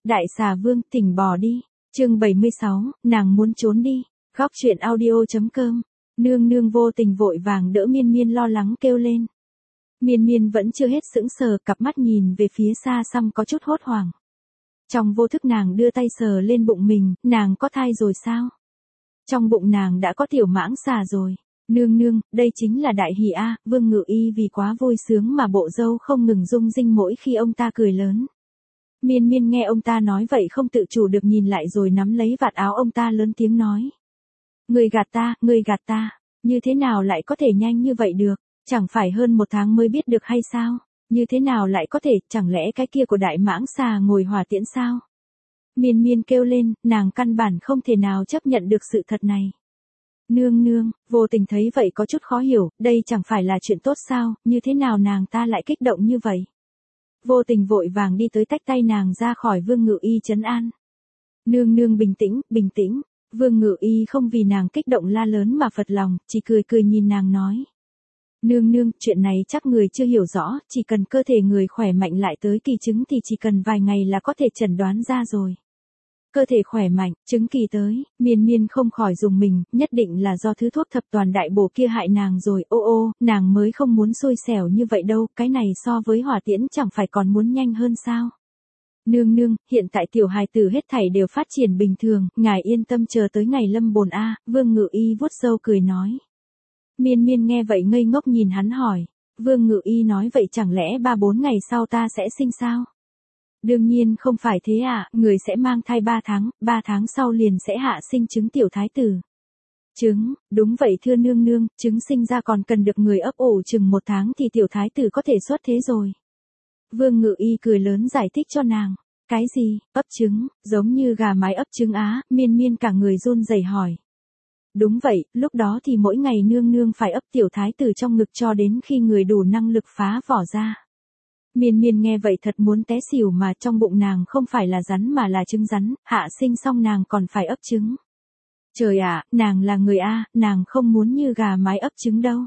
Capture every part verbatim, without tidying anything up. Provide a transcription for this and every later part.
Đại xà vương, tỉnh bò đi. Chương bảy mươi sáu, nàng muốn trốn đi. Góc truyện audio.com. Nương nương vô tình vội vàng đỡ Miên Miên lo lắng kêu lên. Miên Miên vẫn chưa hết sững sờ, cặp mắt nhìn về phía xa xăm có chút hốt hoảng. Trong vô thức nàng đưa tay sờ lên bụng mình, nàng có thai rồi sao? Trong bụng nàng đã có tiểu mãng xà rồi. Nương nương, đây chính là đại hỷ a. Vương Ngự Y vì quá vui sướng mà bộ râu không ngừng rung rinh mỗi khi ông ta cười lớn. Miên Miên nghe ông ta nói vậy không tự chủ được nhìn lại rồi nắm lấy vạt áo ông ta lớn tiếng nói. Người gạt ta, người gạt ta, như thế nào lại có thể nhanh như vậy được, chẳng phải hơn một tháng mới biết được hay sao, như thế nào lại có thể, chẳng lẽ cái kia của đại mãng xà ngồi hỏa tiễn sao? Miên Miên kêu lên, nàng căn bản không thể nào chấp nhận được sự thật này. Nương nương, vô tình thấy vậy có chút khó hiểu, đây chẳng phải là chuyện tốt sao, như thế nào nàng ta lại kích động như vậy? Vô tình vội vàng đi tới tách tay nàng ra khỏi Vương Ngự Y trấn an. Nương nương bình tĩnh, bình tĩnh. Vương Ngự Y không vì nàng kích động la lớn mà phật lòng, chỉ cười cười nhìn nàng nói. Nương nương, chuyện này chắc người chưa hiểu rõ, chỉ cần cơ thể người khỏe mạnh lại tới kỳ chứng thì chỉ cần vài ngày là có thể chẩn đoán ra rồi. Cơ thể khỏe mạnh, chứng kỳ tới, Miên Miên không khỏi dùng mình, nhất định là do thứ thuốc thập toàn đại bổ kia hại nàng rồi, ô ô, nàng mới không muốn xui xẻo như vậy đâu, cái này so với hỏa tiễn chẳng phải còn muốn nhanh hơn sao. Nương nương, hiện tại tiểu hài tử hết thảy đều phát triển bình thường, ngài yên tâm chờ tới ngày lâm bồn a. Vương Ngự Y vuốt râu cười nói. Miên Miên nghe vậy ngây ngốc nhìn hắn hỏi, Vương Ngự Y nói vậy chẳng lẽ ba bốn ngày sau ta sẽ sinh sao? Đương nhiên không phải thế ạ, à, người sẽ mang thai ba tháng, ba tháng sau liền sẽ hạ sinh trứng tiểu thái tử. Trứng, đúng vậy thưa nương nương, trứng sinh ra còn cần được người ấp ủ chừng một tháng thì tiểu thái tử có thể xuất thế rồi. Vương Ngự Y cười lớn giải thích cho nàng. Cái gì, ấp trứng, giống như gà mái ấp trứng á? Miên Miên cả người run rẩy hỏi. Đúng vậy, lúc đó thì mỗi ngày nương nương phải ấp tiểu thái tử trong ngực cho đến khi người đủ năng lực phá vỏ ra. Miên Miên nghe vậy thật muốn té xỉu mà trong bụng nàng không phải là rắn mà là trứng rắn, hạ sinh xong nàng còn phải ấp trứng. Trời ạ, nàng là người A, nàng không muốn như gà mái ấp trứng đâu.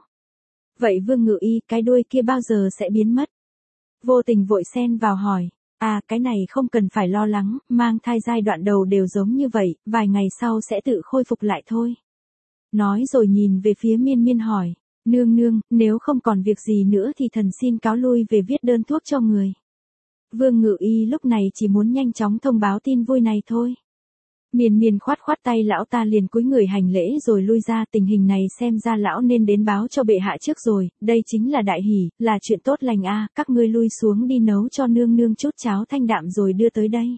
Vậy Vương Ngự Y, cái đuôi kia bao giờ sẽ biến mất? Vô tình vội xen vào hỏi. À, cái này không cần phải lo lắng, mang thai giai đoạn đầu đều giống như vậy, vài ngày sau sẽ tự khôi phục lại thôi. Nói rồi nhìn về phía Miên Miên hỏi. Nương nương, nếu không còn việc gì nữa thì thần xin cáo lui về viết đơn thuốc cho người. Vương Ngự Y lúc này chỉ muốn nhanh chóng thông báo tin vui này thôi. Miên Miên khoát khoát tay lão ta liền cúi người hành lễ rồi lui ra, tình hình này xem ra lão nên đến báo cho bệ hạ trước rồi, đây chính là đại hỷ, là chuyện tốt lành a. Các ngươi lui xuống đi nấu cho nương nương chút cháo thanh đạm rồi đưa tới đây.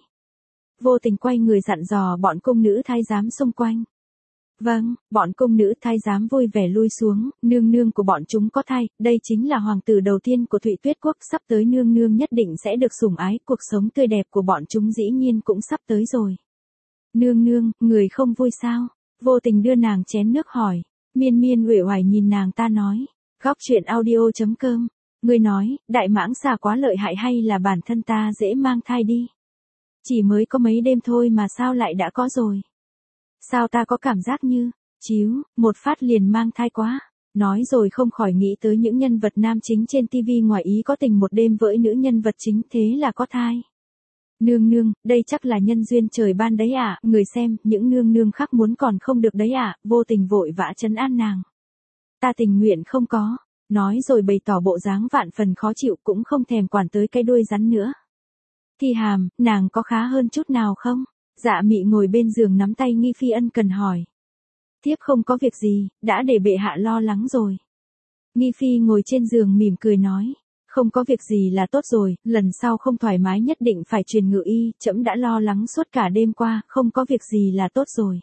Vô tình quay người dặn dò bọn cung nữ thái giám xung quanh. Vâng, bọn cung nữ thái giám vui vẻ lui xuống, nương nương của bọn chúng có thai, đây chính là hoàng tử đầu tiên của Thụy Tuyết quốc, sắp tới nương nương nhất định sẽ được sủng ái, cuộc sống tươi đẹp của bọn chúng dĩ nhiên cũng sắp tới rồi. Nương nương, người không vui sao? Vô tình đưa nàng chén nước hỏi. Miên Miên uể oải nhìn nàng ta nói. Góc truyện audio.com. Người nói, đại mãng xà quá lợi hại hay là bản thân ta dễ mang thai đi? Chỉ mới có mấy đêm thôi mà sao lại đã có rồi? Sao ta có cảm giác như, chíu, một phát liền mang thai quá? Nói rồi không khỏi nghĩ tới những nhân vật nam chính trên tivi ngoài ý có tình một đêm với nữ nhân vật chính thế là có thai. Nương nương, đây chắc là nhân duyên trời ban đấy ạ, à, người xem, những nương nương khác muốn còn không được đấy ạ, à, vô tình vội vã trấn an nàng. Ta tình nguyện không có, nói rồi bày tỏ bộ dáng vạn phần khó chịu cũng không thèm quản tới cái đuôi rắn nữa. Thi Hàm, nàng có khá hơn chút nào không? Dạ Mị ngồi bên giường nắm tay Nghi Phi ân cần hỏi. Thiếp không có việc gì, đã để bệ hạ lo lắng rồi. Nghi Phi ngồi trên giường mỉm cười nói. Không có việc gì là tốt rồi, lần sau không thoải mái nhất định phải truyền Ngự Y, trẫm đã lo lắng suốt cả đêm qua, không có việc gì là tốt rồi.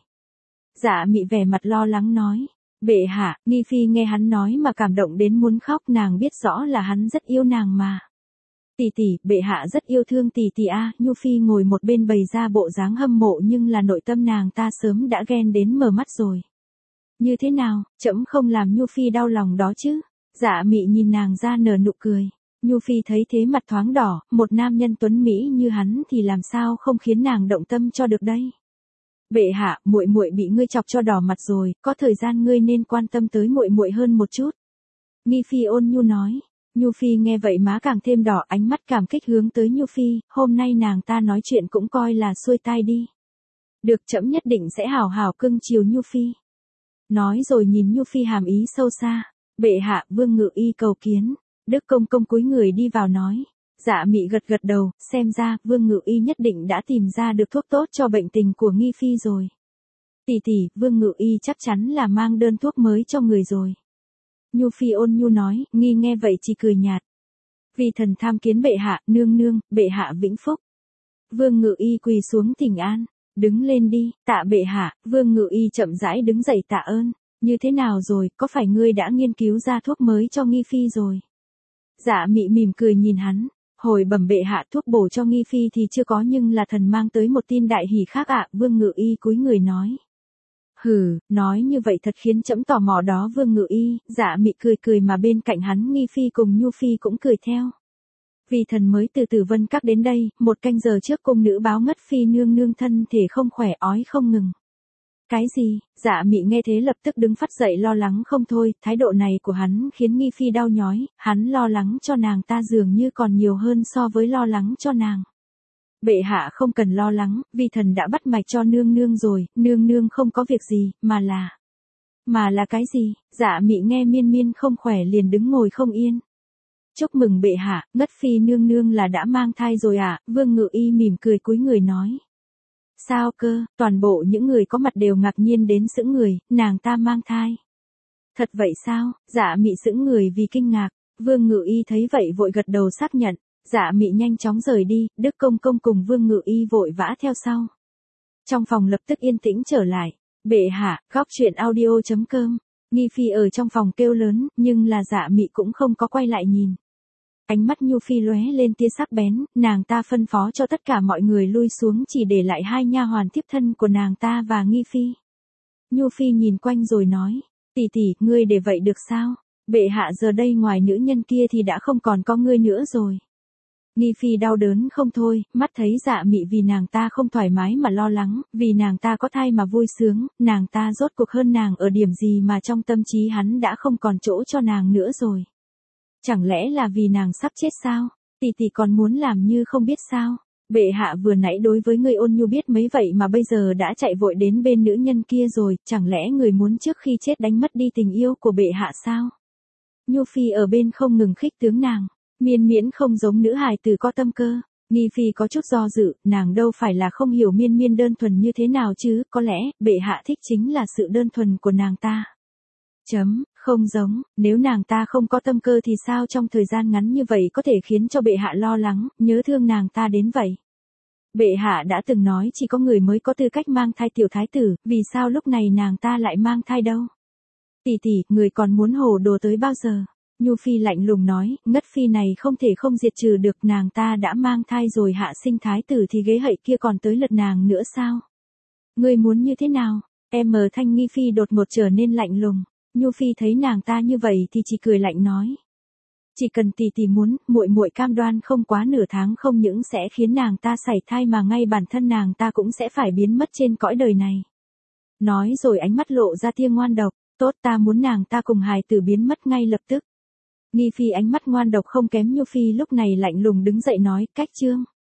Dạ Mị vẻ mặt lo lắng nói. Bệ hạ, Nghi Phi nghe hắn nói mà cảm động đến muốn khóc, nàng biết rõ là hắn rất yêu nàng mà. Tỷ tỷ, bệ hạ rất yêu thương tỷ tỷ a. Nhu Phi ngồi một bên bày ra bộ dáng hâm mộ nhưng là nội tâm nàng ta sớm đã ghen đến mở mắt rồi. Như thế nào, trẫm không làm Nhu Phi đau lòng đó chứ? Dạ Mị nhìn nàng ra nở nụ cười. Nhu Phi thấy thế mặt thoáng đỏ, một nam nhân tuấn mỹ như hắn thì làm sao không khiến nàng động tâm cho được đây. Bệ hạ, muội muội bị ngươi chọc cho đỏ mặt rồi, có thời gian ngươi nên quan tâm tới muội muội hơn một chút. Nghi Phi ôn nhu nói. Nhu Phi nghe vậy má càng thêm đỏ, ánh mắt cảm kích hướng tới Nhu Phi, hôm nay nàng ta nói chuyện cũng coi là xuôi tai đi. Được, trẫm nhất định sẽ hảo hảo cưng chiều Nhu Phi. Nói rồi nhìn Nhu Phi hàm ý sâu xa, bệ hạ, Vương Ngự Y cầu kiến. Đức công công cúi người đi vào nói. Dạ Mị gật gật đầu, xem ra Vương Ngự Y nhất định đã tìm ra được thuốc tốt cho bệnh tình của Nghi Phi rồi. Tỷ tỷ, Vương Ngự Y chắc chắn là mang đơn thuốc mới cho người rồi. Nhu Phi ôn nhu nói, Nghi nghe vậy chỉ cười nhạt. Vì thần tham kiến bệ hạ, nương nương, bệ hạ vĩnh phúc. Vương Ngự Y quỳ xuống thỉnh an, đứng lên đi, tạ bệ hạ. Vương Ngự Y chậm rãi đứng dậy tạ ơn. Như thế nào rồi, có phải ngươi đã nghiên cứu ra thuốc mới cho Nghi Phi rồi? Dạ Mị mỉm cười nhìn hắn, hồi bẩm bệ hạ, thuốc bổ cho Nghi Phi thì chưa có, nhưng là thần mang tới một tin đại hỷ khác ạ. Vương Ngự Y cúi người nói. Hừ, nói như vậy thật khiến trẫm tò mò đó Vương Ngự Y. Dạ Mị cười cười mà bên cạnh hắn Nghi Phi cùng Nhu Phi cũng cười theo. Vì thần mới từ Tử Vân Các đến đây, một canh giờ trước cung nữ báo ngất Phi nương nương thân thể không khỏe, ói không ngừng. Cái gì? Dạ Mị nghe thế lập tức đứng phát dậy lo lắng không thôi, thái độ này của hắn khiến Nghi Phi đau nhói, hắn lo lắng cho nàng ta dường như còn nhiều hơn so với lo lắng cho nàng. Bệ hạ không cần lo lắng, vì thần đã bắt mạch cho nương nương rồi, nương nương không có việc gì, mà là... Mà là cái gì? Dạ Mị nghe miên miên không khỏe liền đứng ngồi không yên. Chúc mừng bệ hạ, ngất Phi nương nương là đã mang thai rồi ạ. Vương Ngự Y mỉm cười cúi người nói. Sao cơ? Toàn bộ những người có mặt đều ngạc nhiên đến sững người, nàng ta mang thai. Thật vậy sao? Dạ Mị sững người vì kinh ngạc. Vương Ngự Y thấy vậy vội gật đầu xác nhận. Dạ Mị nhanh chóng rời đi, Đức công công cùng Vương Ngự Y vội vã theo sau. Trong phòng lập tức yên tĩnh trở lại. Bệ hạ, góc truyện audio chấm com. Nghi Phi ở trong phòng kêu lớn, nhưng là Dạ Mị cũng không có quay lại nhìn. Ánh mắt Nhu Phi lóe lên tia sắc bén, nàng ta phân phó cho tất cả mọi người lui xuống, chỉ để lại hai nha hoàn tiếp thân của nàng ta và Nghi Phi. Nhu Phi nhìn quanh rồi nói, tỷ tỷ, ngươi để vậy được sao? Bệ hạ giờ đây ngoài nữ nhân kia thì đã không còn có ngươi nữa rồi. Nghi Phi đau đớn không thôi, mắt thấy Dạ Mị vì nàng ta không thoải mái mà lo lắng, vì nàng ta có thai mà vui sướng, nàng ta rốt cuộc hơn nàng ở điểm gì mà trong tâm trí hắn đã không còn chỗ cho nàng nữa rồi. Chẳng lẽ là vì nàng sắp chết sao? Tỷ tỷ còn muốn làm như không biết sao? Bệ hạ vừa nãy đối với ngươi ôn nhu biết mấy vậy mà bây giờ đã chạy vội đến bên nữ nhân kia rồi, chẳng lẽ người muốn trước khi chết đánh mất đi tình yêu của bệ hạ sao? Nhu Phi ở bên không ngừng khích tướng nàng, miên miễn không giống nữ hài tử có tâm cơ. Nghi Phi có chút do dự, nàng đâu phải là không hiểu miên miên đơn thuần như thế nào chứ, có lẽ, bệ hạ thích chính là sự đơn thuần của nàng ta. Chấm, không giống, nếu nàng ta không có tâm cơ thì sao trong thời gian ngắn như vậy có thể khiến cho bệ hạ lo lắng, nhớ thương nàng ta đến vậy. Bệ hạ đã từng nói chỉ có người mới có tư cách mang thai tiểu thái tử, vì sao lúc này nàng ta lại mang thai đâu? Tỷ tỷ, người còn muốn hồ đồ tới bao giờ? Nhu Phi lạnh lùng nói, ngất Phi này không thể không diệt trừ được, nàng ta đã mang thai rồi, hạ sinh thái tử thì ghế hậy kia còn tới lượt nàng nữa sao? Ngươi muốn như thế nào? Em mờ thanh Nghi Phi đột ngột trở nên lạnh lùng. Nhu Phi thấy nàng ta như vậy thì chỉ cười lạnh nói. Chỉ cần tỷ tỷ muốn, muội muội cam đoan không quá nửa tháng không những sẽ khiến nàng ta sảy thai mà ngay bản thân nàng ta cũng sẽ phải biến mất trên cõi đời này. Nói rồi ánh mắt lộ ra tia ngoan độc, tốt, ta muốn nàng ta cùng hài tử biến mất ngay lập tức. Nghi Phi ánh mắt ngoan độc không kém Nhu Phi lúc này lạnh lùng đứng dậy nói, cách chương.